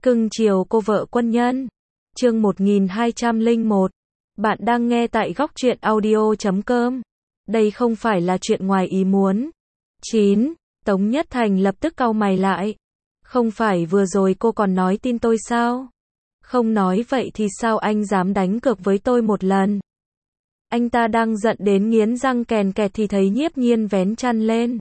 Cưng chiều cô vợ quân nhân. Chương 1201. Bạn đang nghe tại góc truyện audio.com. Đây không phải là chuyện ngoài ý muốn. 9. Tống Nhất Thành lập tức cau mày lại. Không phải vừa rồi cô còn nói tin tôi sao? Không nói vậy thì sao anh dám đánh cược với tôi một lần? Anh ta đang giận đến nghiến răng kèn kẹt thì thấy Nhiếp Nhiên vén chăn lên.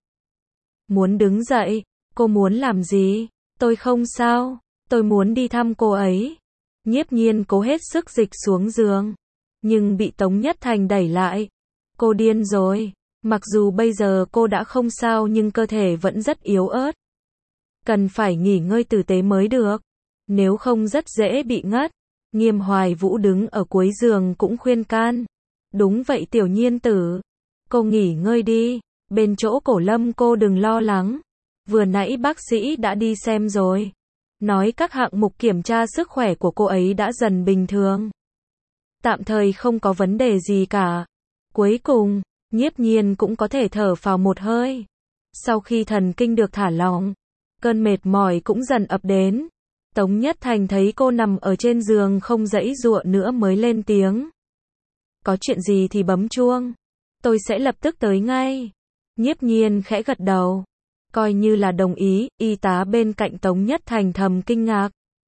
Muốn đứng dậy, cô muốn làm gì? Tôi không sao, tôi muốn đi thăm cô ấy. Nhiếp Nhiên cố hết sức dịch xuống giường, nhưng bị Tống Nhất Thành đẩy lại. Cô điên rồi, mặc dù bây giờ cô đã không sao nhưng cơ thể vẫn rất yếu ớt. Cần phải nghỉ ngơi tử tế mới được, nếu không rất dễ bị ngất. Nghiêm Hoài Vũ đứng ở cuối giường cũng khuyên can. Đúng vậy Tiểu Nhiên tử, cô nghỉ ngơi đi, bên chỗ Cổ Lâm cô đừng lo lắng. Vừa nãy bác sĩ đã đi xem rồi, nói các hạng mục kiểm tra sức khỏe của cô ấy đã dần bình thường. Tạm thời không có vấn đề gì cả. Cuối cùng, Nhiếp Nhiên cũng có thể thở phào một hơi. Sau khi thần kinh được thả lỏng, cơn mệt mỏi cũng dần ập đến. Tống Nhất Thành thấy cô nằm ở trên giường không giãy giụa nữa mới lên tiếng. Có chuyện gì thì bấm chuông, tôi sẽ lập tức tới ngay. Nhiếp Nhiên khẽ gật đầu, coi như là đồng ý. Y tá bên cạnh Tống Nhất Thành thầm kinh ngạc.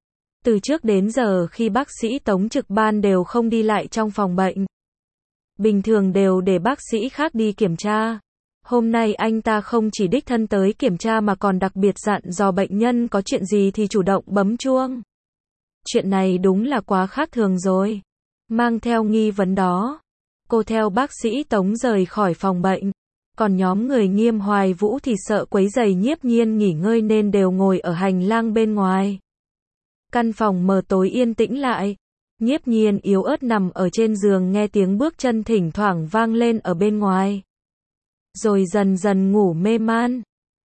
Từ trước đến giờ khi bác sĩ Tống trực ban đều không đi lại trong phòng bệnh. Bình thường đều để bác sĩ khác đi kiểm tra. Hôm nay anh ta không chỉ đích thân tới kiểm tra mà còn đặc biệt dặn dò bệnh nhân có chuyện gì thì chủ động bấm chuông. Chuyện này đúng là quá khác thường rồi. Mang theo nghi vấn đó, cô theo bác sĩ Tống rời khỏi phòng bệnh. Còn nhóm người Nghiêm Hoài Vũ thì sợ quấy rầy Nhiếp Nhiên nghỉ ngơi nên đều ngồi ở hành lang bên ngoài. Căn phòng mờ tối yên tĩnh lại. Nhiếp Nhiên yếu ớt nằm ở trên giường nghe tiếng bước chân thỉnh thoảng vang lên ở bên ngoài. Rồi dần dần ngủ mê man.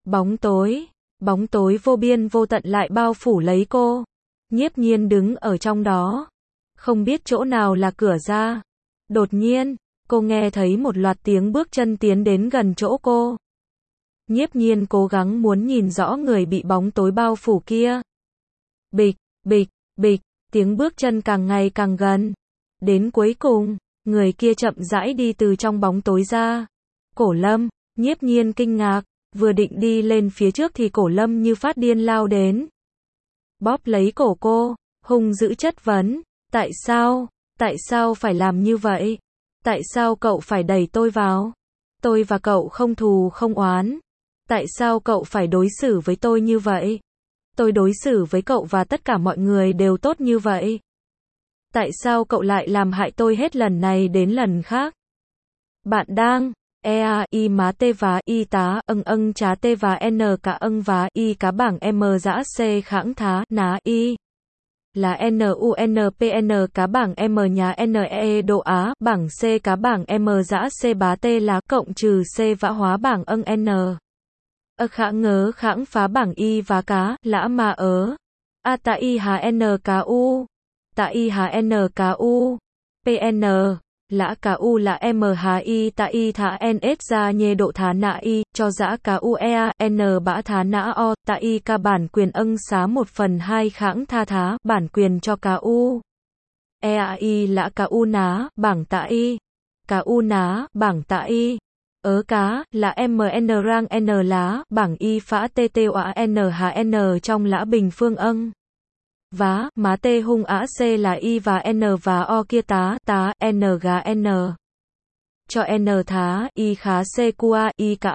Bóng tối vô biên vô tận lại bao phủ lấy cô. Nhiếp Nhiên đứng ở trong đó, không biết chỗ nào là cửa ra. Đột nhiên, cô nghe thấy một loạt tiếng bước chân tiến đến gần chỗ cô. Nhiếp Nhiên cố gắng muốn nhìn rõ người bị bóng tối bao phủ kia. Bịch, bịch, bịch, tiếng bước chân càng ngày càng gần. Đến cuối cùng, người kia chậm rãi đi từ trong bóng tối ra. Cổ Lâm. Nhiếp Nhiên kinh ngạc, vừa định đi lên phía trước thì Cổ Lâm như phát điên lao đến. Bóp lấy cổ cô, hung dữ chất vấn. Tại sao phải làm như vậy? Tại sao cậu phải đẩy tôi vào? Tôi và cậu không thù không oán. Tại sao cậu phải đối xử với tôi như vậy? Tôi đối xử với cậu và tất cả mọi người đều tốt như vậy. Tại sao cậu lại làm hại tôi hết lần này đến lần khác? Bạn đang i má tê và y tá chá tê và n cả và y cá bảng m dã c khãng thá ná y là NUNPN cá bảng M nhà NE độ Á, bảng C cá bảng M dã C bá T là cộng trừ C vã hóa bảng N. Khã ngớ khãng phá bảng Y và cá, lã mà ớ. A tạ Y hà N cá U. Tạ Y hà N cá U. PN. Lã cá U là M hà Y tạ Y thả NS ra nhê độ thá nạ Y, cho dã cá U EA, N bã thá nã O, tạ Y ca bản quyền xá 1/2 khãng tha thá, bản quyền cho cá U. EA Y lã cá U ná, bảng tạ Y. Cá U ná, bảng tạ Y. Cá, là MN rang N lá, bảng Y phã TT oa N hà N trong lã bình phương Vá, má T hung ả C là Y và N và O kia tá, N gà N. Cho N thá, Y khá C qua, Y cả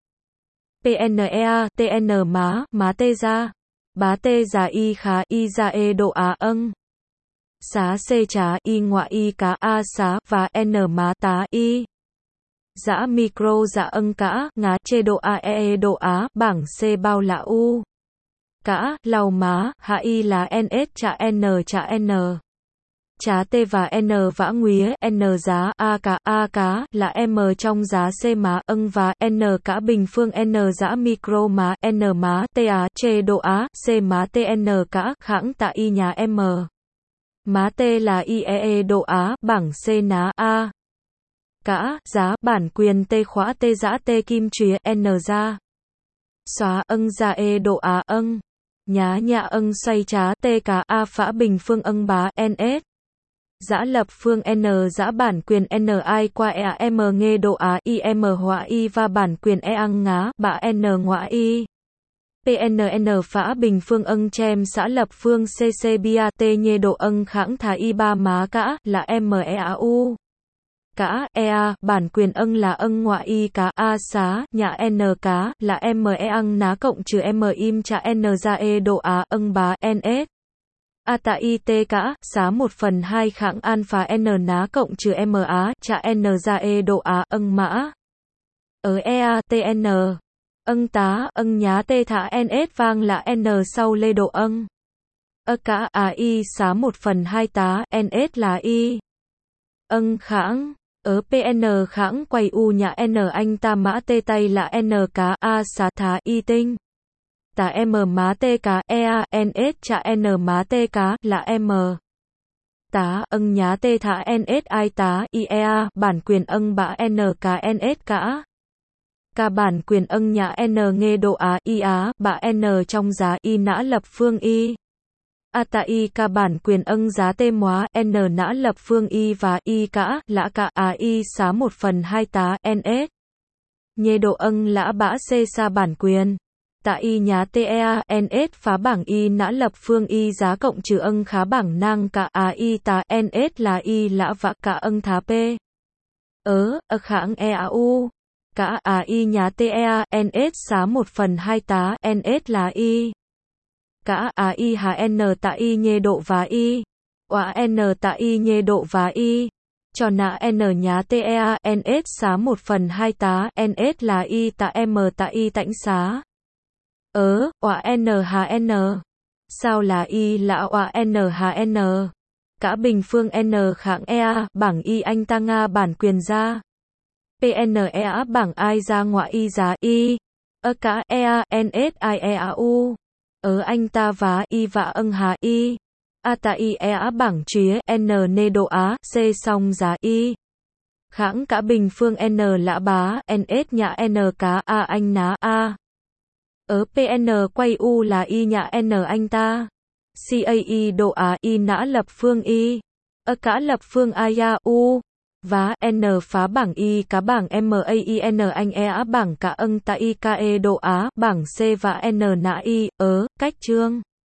PNEA, TN má T ra. Bá T già Y khá, Y ra E độ Á Xá C trá, Y ngoại Y cá A xá, và N má tá Y. Dã micro dã cả, ngá chê độ AE độ Á, bảng C bao là U. Cả, lau má, hạ Y là NS chả N chả N. Chá T và N vã nguía, N giá, A cá, là M trong giá C má, và N cả bình phương N dã micro má, N má, T á, chê độ Á, C má TN cả, khãng tạ Y nhà M. Má T là IEE độ Á, bảng C ná A. Cả, giá, bản quyền T khóa T dã T kim chuyền N ra. Xóa ra E độ Á nhá nhạ âng xoay trá tê cá a phã bình phương âng bá ns. Giã lập phương n giã bản quyền n ai qua e m nghe độ á i m hóa i và bản quyền e ăng ngá bạ n ngoã i. PNN phã bình phương âng chem xã lập phương cc bia t nhê độ âng khãng thá i ba má cả là MEAU. Cả EA, bản quyền âng là âng ngoại y cá A xá, nhà N cá, là ME ăng ná cộng trừ M im trả N ra E độ Á âng bá NS. A tạ y t cả, xá 1/2 kháng alpha N ná cộng trừ M á, trả N ra E độ Á âng mã. Ở EA TN. Âng tá, âng nhá t thả NS vang là N sau lê độ âng. Cả AI xá 1/2 tá, NS là Y. Âng kháng. Ở PN kháng quay U nhà N anh ta mã T tay là N cá A xá thá Y tinh. Tả M má T cá EA NS trả N má T cá là M. Tá âng nhá T thả NS ai tá IEA bản quyền âng bã N cá NS cả. Cả bản quyền âng nhà N nghe độ Á Y Á bã N trong giá Y nã lập phương Y. A tạ y ca bản quyền âng giá tê móa n nã lập phương y và y cả lã cả a y xá 1/2 tá ns. Nhê độ âng lã bã c sa bản quyền. Tạ y nhá tea ns phá bảng y nã lập phương y giá cộng trừ âng khá bảng nang cả a y tá ns là y lã vã cả âng thá p. Kháng eau. Cả a y nhá tea ns xá 1/2 tá ns là y. Cả AI hà N tạ Y nhê độ và Y. Oa N tạ Y nhê độ và Y. Cho nã N nhá TEA NS xá 1/2 tá NS là Y tạ M tạ Y tãnh xá. Oa N hà N. Sao là Y lã oa N hà N. Cả bình phương N kháng EA bảng Y anh ta Nga bản quyền ra. PNEA bảng ai ra ngoại Y giá Y. Cả EA NS IEAU. Anh ta và y và âng hà y. A tạ y á bảng chía n nê độ á c song giá y. Kháng cả bình phương n lã bá ns nhã n cá a anh ná a. PN quay u là y nhã n anh ta. CAI độ á y nã lập phương y. Cả lập phương a ya u. Và n phá bảng y cá bảng MAIN anh á bảng cả âng tạ y KE độ á bảng C và n nã y cách chương.